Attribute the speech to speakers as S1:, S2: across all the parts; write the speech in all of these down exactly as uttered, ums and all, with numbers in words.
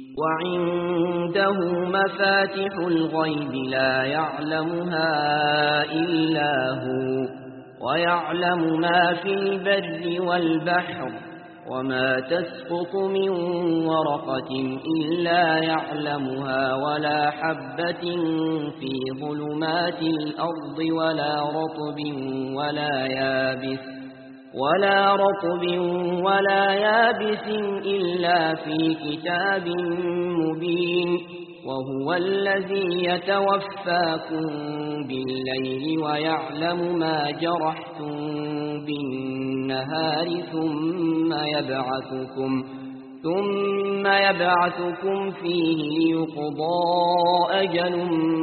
S1: وعنده مفاتح الغيب لا يعلمها إلا هو ويعلم ما في البر والبحر وما تسقط من ورقة إلا يعلمها ولا حبة في ظلمات الأرض ولا رطب ولا يابس ولا رطب ولا يابس إلا في كتاب مبين وهو الذي يتوفاكم بالليل ويعلم ما جرحتم بالنهار ثم يبعثكم ثم يبعثكم فيه ليقضى أجل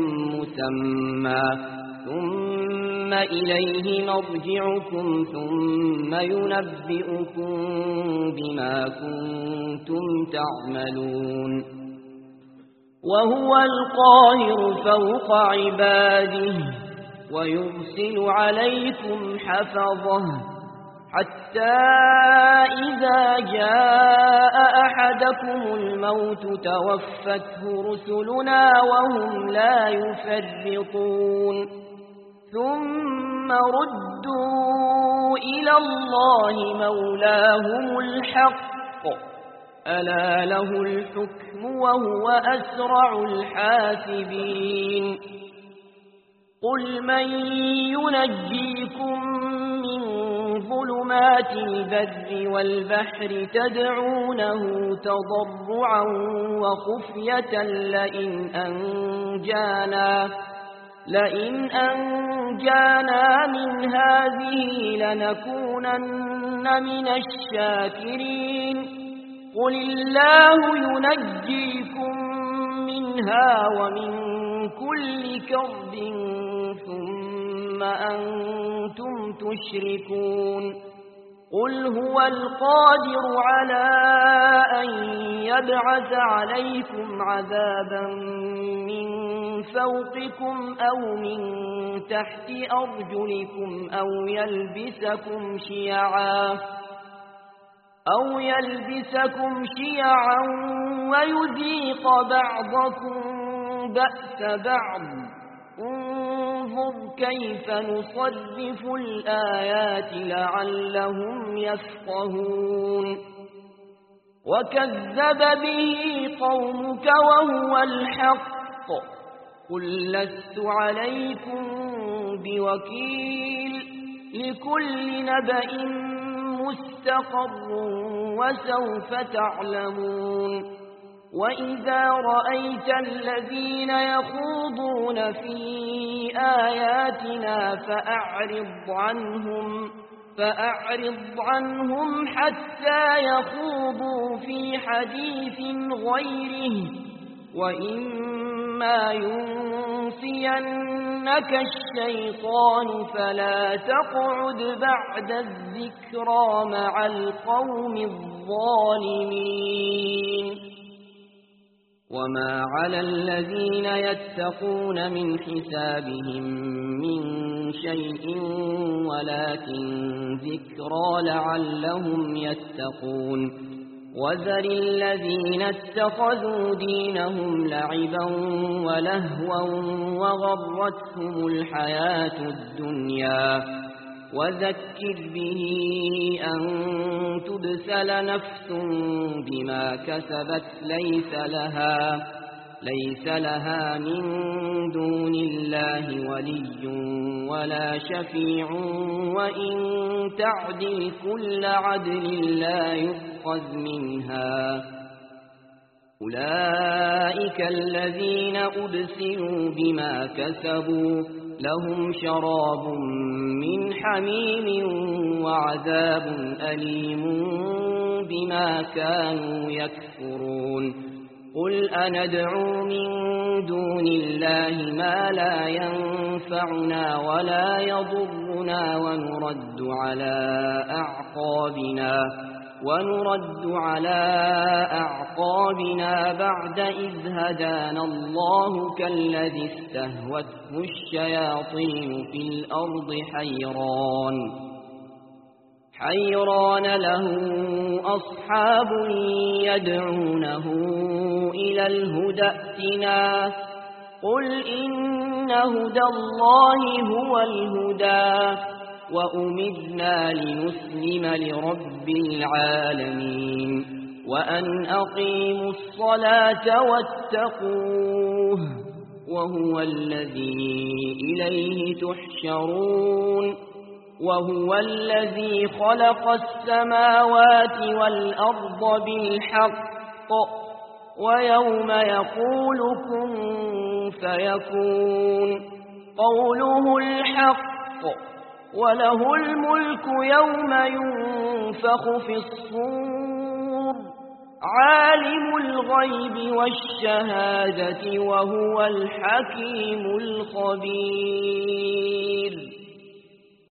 S1: مسمى ثم إليه مرجعكم ثم ينبئكم بما كنتم تعملون وهو القاهر فوق عباده ويرسل عليكم حفظه حتى إذا جاء أحدكم الموت توفته رسلنا وهم لا يفرطون ثم ردوا إلى الله مولاهم الحق ألا له الحكم وهو أسرع الحاسبين قل من ينجيكم من ظلمات البر والبحر تدعونه تضرعا وخفية لئن أنجانا لئن أنجانا من هذه لنكونن من الشاكرين قل الله ينجيكم منها ومن كل كرب ثم أنتم تشركون قل هو القادر على أن يبعث عليكم عذابا من فوقكم أو من تحت أرجلكم أو يلبسكم شيعا أو يلبسكم شيعا ويذيق بعضكم بأس بعض انظر كيف نصرف الآيات لعلهم يفقهون وكذب به قومك وهو الحق قل لست عليكم بوكيل لكل نبأ مستقر وسوف تعلمون وإذا رأيت الذين يخوضون في آياتنا فأعرض عنهم فأعرض عنهم حتى يخوضوا في حديث غيره وإما ينسينك الشيطان فلا تقعد بعد الذكرى مع القوم الظالمين وما على الذين يتقون من حسابهم من شيء ولكن ذكرى لعلهم يتقون وذر الذين اتخذوا دينهم لعبا ولهوا وغرتهم الحياة الدنيا وذكر به أن تبسل نفس بما كسبت ليس لها ليس لها من دون الله ولي ولا شفيع وإن تعدل كل عدل لا يؤخذ منها أولئك الذين أبسلوا بما كسبوا لهم شراب من حميم وعذاب أليم بما كانوا يكفرون قل أندعو من دون الله ما لا ينفعنا ولا يضرنا ونرد على أعقابنا ونرد على أعقابنا بعد إذ هدانا الله كالذي استهوته الشياطين في الأرض حيران حيران له أصحاب يدعونه إلى الهدى ائتنا قل إن هدى الله هو الهدى وأمرنا لنسلم لرب العالمين وأن أقيموا الصلاة واتقوه وهو الذي إليه تحشرون وهو الذي خلق السماوات والأرض بالحق ويوم يقول كن فيكون قوله الحق وله الملك يوم ينفخ في الصور عالم الغيب والشهادة وهو الحكيم الخبير.